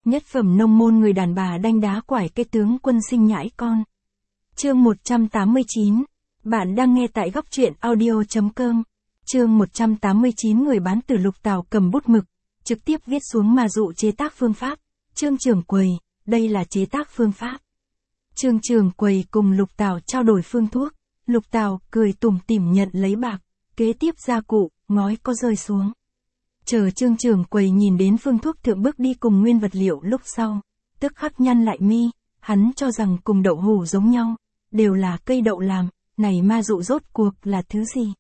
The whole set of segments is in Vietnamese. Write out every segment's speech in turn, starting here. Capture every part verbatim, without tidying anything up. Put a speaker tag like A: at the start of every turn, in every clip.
A: Nhất phẩm nông môn người đàn bà đanh đá quải cái tướng quân sinh nhãi con. Chương một trăm tám mươi chín. Bạn đang nghe tại góc truyện audio.com. Chương một trăm tám mươi chín. Người bán tử Lục Tào cầm bút mực, trực tiếp viết xuống ma dụ chế tác phương pháp. Trương Trường Quầy, đây là chế tác phương pháp. Trương Trường Quầy cùng Lục Tào trao đổi phương thuốc. Lục Tào cười tủm tỉm nhận lấy bạc, kế tiếp gia cụ, ngói có rơi xuống. Chờ Trương Trường Quầy nhìn đến phương thuốc thượng bước đi cùng nguyên vật liệu lúc sau, tức khắc nhăn lại mi, hắn cho rằng cùng đậu hủ giống nhau, đều là cây đậu làm, này ma dụ rốt cuộc là thứ gì?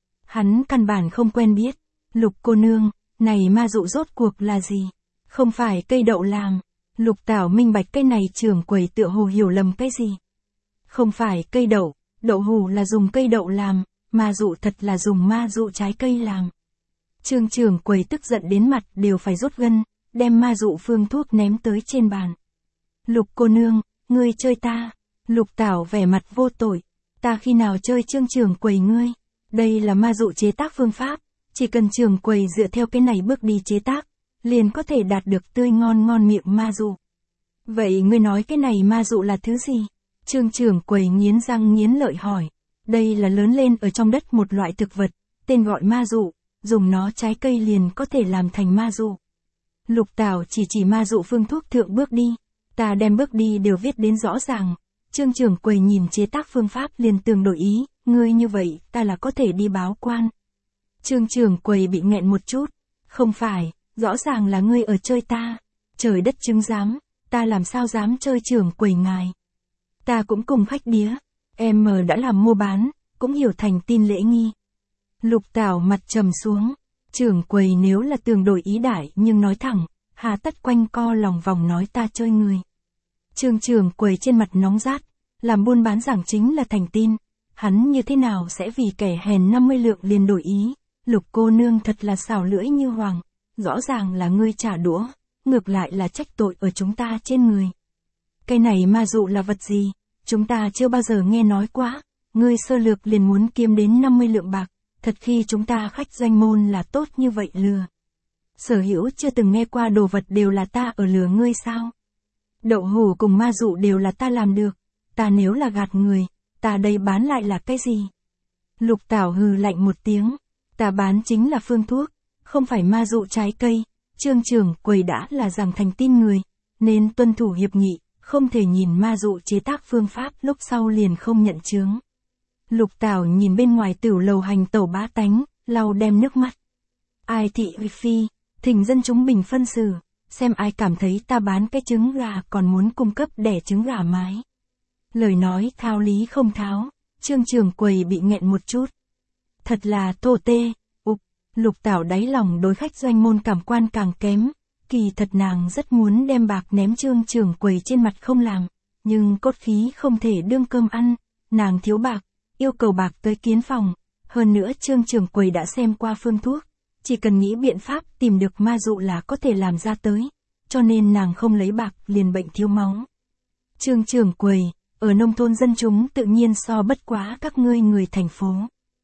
A: Hắn căn bản không quen biết. Lục cô nương, này ma dụ rốt cuộc là gì? Không phải cây đậu làm. Lục Tào minh bạch cái này Trường Quầy tựa hồ hiểu lầm cái gì? Không phải cây đậu, đậu hủ là dùng cây đậu làm, ma dụ thật là dùng ma dụ trái cây làm. Trương Trường Quầy tức giận đến mặt đều phải rút gân, đem ma dụ phương thuốc ném tới trên bàn. Lục cô nương, ngươi chơi ta. Lục Tào vẻ mặt vô tội. Ta khi nào chơi Trương Trường Quầy ngươi? Đây là ma dụ chế tác phương pháp, chỉ cần Trường Quầy dựa theo cái này bước đi chế tác, liền có thể đạt được tươi ngon ngon miệng ma dụ. Vậy ngươi nói cái này ma dụ là thứ gì? Trương Trường Quầy nghiến răng nghiến lợi hỏi. Đây là lớn lên ở trong đất một loại thực vật, tên gọi ma dụ, dùng nó trái cây liền có thể làm thành ma dụ. Lục Tào chỉ chỉ ma dụ phương thuốc thượng bước đi, ta đem bước đi đều viết đến rõ ràng. Trương Trường Quầy nhìn chế tác phương pháp liền tường đổi ý, ngươi như vậy, ta là có thể đi báo quan. Trương Trường Quầy bị nghẹn một chút, không phải, rõ ràng là ngươi ở chơi ta. Trời đất chứng giám, ta làm sao dám chơi Trường Quầy ngài. Ta cũng cùng khách đía, em mờ đã làm mua bán, cũng hiểu thành tin lễ nghi. Lục Tào mặt trầm xuống, Trường Quầy nếu là tường đổi ý đại nhưng nói thẳng, hà tất quanh co lòng vòng nói ta chơi người. Trương Trường Quầy trên mặt nóng rát, làm buôn bán giảng chính là thành tin, hắn như thế nào sẽ vì kẻ hèn năm mươi lượng liền đổi ý. Lục cô nương thật là xảo lưỡi như hoàng, rõ ràng là ngươi trả đũa, ngược lại là trách tội ở chúng ta trên người. Cái này ma dụ là vật gì, chúng ta chưa bao giờ nghe nói quá, ngươi sơ lược liền muốn kiếm đến năm mươi lượng bạc, thật khi chúng ta khách doanh môn là tốt như vậy lừa. Sở hữu chưa từng nghe qua đồ vật đều là ta ở lừa ngươi sao? Đậu hủ cùng ma dụ đều là ta làm được, ta nếu là gạt người, ta đây bán lại là cái gì? Lục Tào hừ lạnh một tiếng, ta bán chính là phương thuốc, không phải ma dụ trái cây. Trương Trường Quầy đã là rằng thành tin người, nên tuân thủ hiệp nghị, không thể nhìn ma dụ chế tác phương pháp lúc sau liền không nhận chướng. Lục Tào nhìn bên ngoài tửu lầu hành tẩu bá tánh, lau đem nước mắt. Ai thị uy phi, thỉnh dân chúng bình phân xử, xem ai cảm thấy ta bán cái trứng gà còn muốn cung cấp đẻ trứng gà mái. Lời nói thao lý không tháo, Trương Trường Quầy bị nghẹn một chút. Thật là thô tê, ục, Lục Tào đáy lòng đối khách doanh môn cảm quan càng kém, kỳ thật nàng rất muốn đem bạc ném Trương Trường Quầy trên mặt không làm, nhưng cốt khí không thể đương cơm ăn, nàng thiếu bạc, yêu cầu bạc tới kiến phòng, hơn nữa Trương Trường Quầy đã xem qua phương thuốc, chỉ cần nghĩ biện pháp tìm được ma dụ là có thể làm ra tới, cho nên nàng không lấy bạc liền bệnh thiếu máu. Trương Trường Quầy, ở nông thôn dân chúng tự nhiên so bất quá các ngươi người thành phố.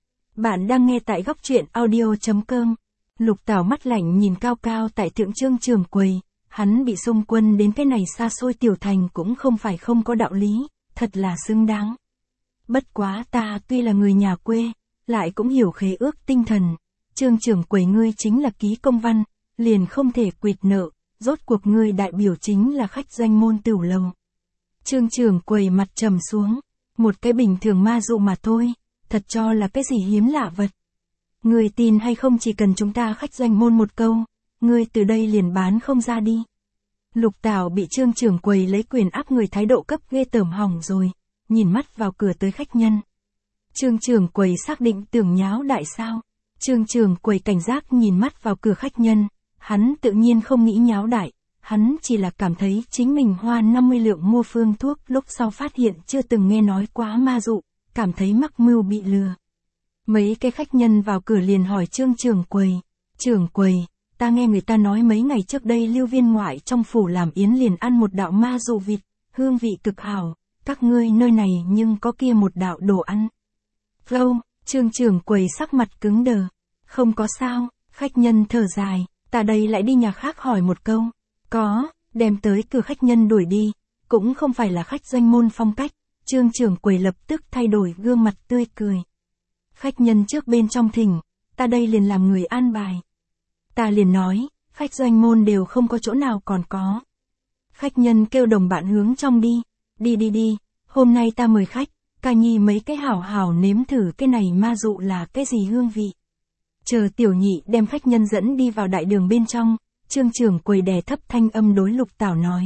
A: Bạn đang nghe tại góc truyện audio.com. Lục Tào mắt lạnh nhìn cao cao tại thượng Trương Trường Quầy, hắn bị xung quân đến cái này xa xôi tiểu thành cũng không phải không có đạo lý, thật là xứng đáng. Bất quá ta tuy là người nhà quê, lại cũng hiểu khế ước tinh thần. Trương Trường Quầy ngươi chính là ký công văn, liền không thể quỵt nợ, rốt cuộc ngươi đại biểu chính là khách doanh môn tửu lầu. Trương Trường Quầy mặt trầm xuống, một cái bình thường ma dụ mà thôi, thật cho là cái gì hiếm lạ vật. Ngươi tin hay không chỉ cần chúng ta khách doanh môn một câu, ngươi từ đây liền bán không ra đi. Lục Tào bị Trương Trường Quầy lấy quyền áp người thái độ cấp ghê tởm hỏng rồi, nhìn mắt vào cửa tới khách nhân. Trương Trường Quầy xác định tưởng nháo đại sao. Trương Trường Quầy cảnh giác nhìn mắt vào cửa khách nhân, hắn tự nhiên không nghĩ nháo đại, hắn chỉ là cảm thấy chính mình hoa năm mươi lượng mua phương thuốc lúc sau phát hiện chưa từng nghe nói quá ma dụ, cảm thấy mắc mưu bị lừa. Mấy cái khách nhân vào cửa liền hỏi Trương Trường Quầy, Trường Quầy, ta nghe người ta nói mấy ngày trước đây Lưu Viên ngoại trong phủ làm yến liền ăn một đạo ma dụ vịt, hương vị cực hảo, các ngươi nơi này nhưng có kia một đạo đồ ăn. Lâu, Trương Trường Quầy sắc mặt cứng đờ, không có sao, khách nhân thở dài, ta đây lại đi nhà khác hỏi một câu, có, đem tới cửa khách nhân đuổi đi, cũng không phải là khách doanh môn phong cách, Trương trưởng quầy lập tức thay đổi gương mặt tươi cười. Khách nhân trước bên trong thỉnh, ta đây liền làm người an bài. Ta liền nói, khách doanh môn đều không có chỗ nào còn có. Khách nhân kêu đồng bạn hướng trong đi, đi đi đi, hôm nay ta mời khách, ca nhi mấy cái hảo hảo nếm thử cái này ma dụ là cái gì hương vị. Chờ tiểu nhị đem khách nhân dẫn đi vào đại đường bên trong, Trương trưởng quầy đè thấp thanh âm đối Lục Tảo nói.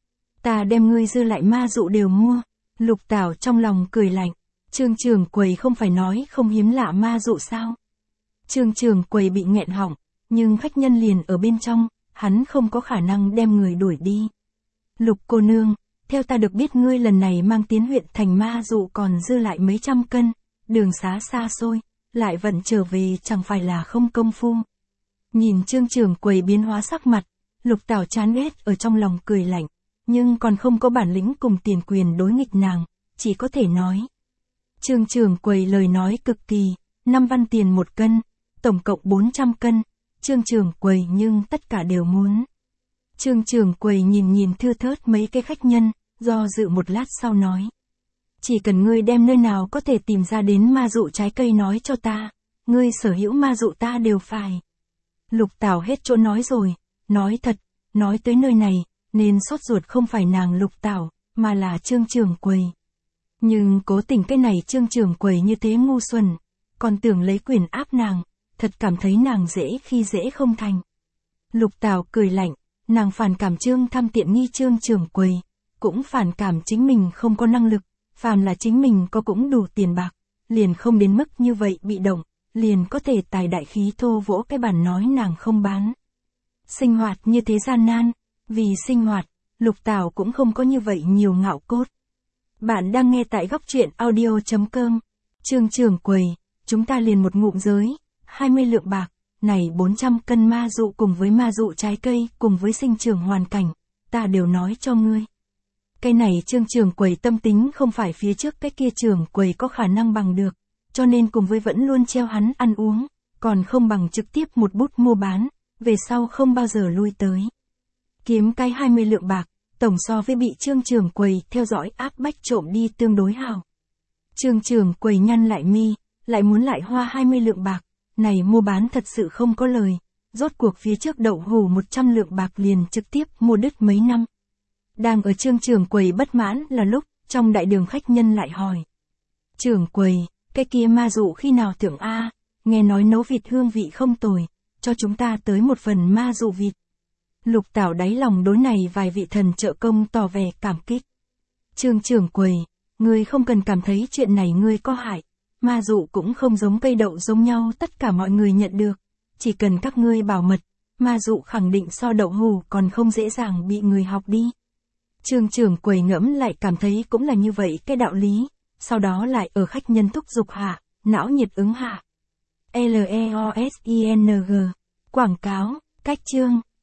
A: Ta đem ngươi dư lại ma dụ đều mua. Lục Tảo trong lòng cười lạnh, Trương trưởng quầy không phải nói không hiếm lạ ma dụ sao. Trương trưởng quầy bị nghẹn họng, nhưng khách nhân liền ở bên trong, hắn không có khả năng đem người đuổi đi. Lục cô nương, theo ta được biết ngươi lần này mang tiến huyện thành ma dụ còn dư lại mấy trăm cân, đường xá xa xôi, lại vận trở về chẳng phải là không công phu. Nhìn Trương trưởng quầy biến hóa sắc mặt, Lục Tảo chán ghét ở trong lòng cười lạnh, nhưng còn không có bản lĩnh cùng tiền quyền đối nghịch nàng, chỉ có thể nói. Trương trưởng quầy lời nói cực kỳ, năm văn tiền một cân, tổng cộng bốn trăm cân, Trương trưởng quầy nhưng tất cả đều muốn. Trương trưởng quầy nhìn nhìn thưa thớt mấy cái khách nhân, do dự một lát sau nói. Chỉ cần ngươi đem nơi nào có thể tìm ra đến ma dụ trái cây nói cho ta, ngươi sở hữu ma dụ ta đều phải. Lục Tảo hết chỗ nói rồi, nói thật, nói tới nơi này, nên sốt ruột không phải nàng Lục Tảo, mà là Trương trưởng quầy. Nhưng cố tình cái này Trương trưởng quầy như thế ngu xuẩn, còn tưởng lấy quyền áp nàng, thật cảm thấy nàng dễ khi dễ không thành. Lục Tảo cười lạnh, nàng phản cảm Trương tham tiện nghi Trương trưởng quầy, cũng phản cảm chính mình không có năng lực, phàm là chính mình có cũng đủ tiền bạc, liền không đến mức như vậy bị động, liền có thể tài đại khí thô vỗ cái bàn nói nàng không bán. Sinh hoạt như thế gian nan, vì sinh hoạt, Lục Tảo cũng không có như vậy nhiều ngạo cốt. Bạn đang nghe tại góc truyện audio chấm com. Trương trưởng quầy, chúng ta liền một ngụm giới, hai mươi lượng bạc, này bốn trăm cân ma dụ cùng với ma dụ trái cây cùng với sinh trưởng hoàn cảnh, ta đều nói cho ngươi. Cái này Trương trưởng quầy tâm tính không phải phía trước cái kia trưởng quầy có khả năng bằng được, cho nên cùng với vẫn luôn treo hắn ăn uống, còn không bằng trực tiếp một bút mua bán, về sau không bao giờ lui tới. Kiếm cái hai mươi lượng bạc, tổng so với bị Trương trưởng quầy theo dõi áp bách trộm đi tương đối hào. Trương trưởng quầy nhăn lại mi, lại muốn lại hoa hai mươi lượng bạc, này mua bán thật sự không có lời, rốt cuộc phía trước đậu hủ một trăm lượng bạc liền trực tiếp mua đứt mấy năm. Đang ở Trương trưởng quầy bất mãn là lúc, trong đại đường khách nhân lại hỏi. Trưởng quầy, cái kia ma dụ khi nào thưởng a? Nghe nói nấu vịt hương vị không tồi, cho chúng ta tới một phần ma dụ vịt. Lục Tảo đáy lòng đối này vài vị thần trợ công tỏ vẻ cảm kích. Trương trưởng quầy, ngươi không cần cảm thấy chuyện này ngươi có hại, ma dụ cũng không giống cây đậu giống nhau tất cả mọi người nhận được, chỉ cần các ngươi bảo mật, ma dụ khẳng định so đậu hủ còn không dễ dàng bị người học đi. Trương trưởng quầy ngẫm lại cảm thấy cũng là như vậy cái đạo lý, sau đó lại ở khách nhân thúc giục hạ, não nhiệt ứng hạ. L E O S I N G Quảng cáo, cách chương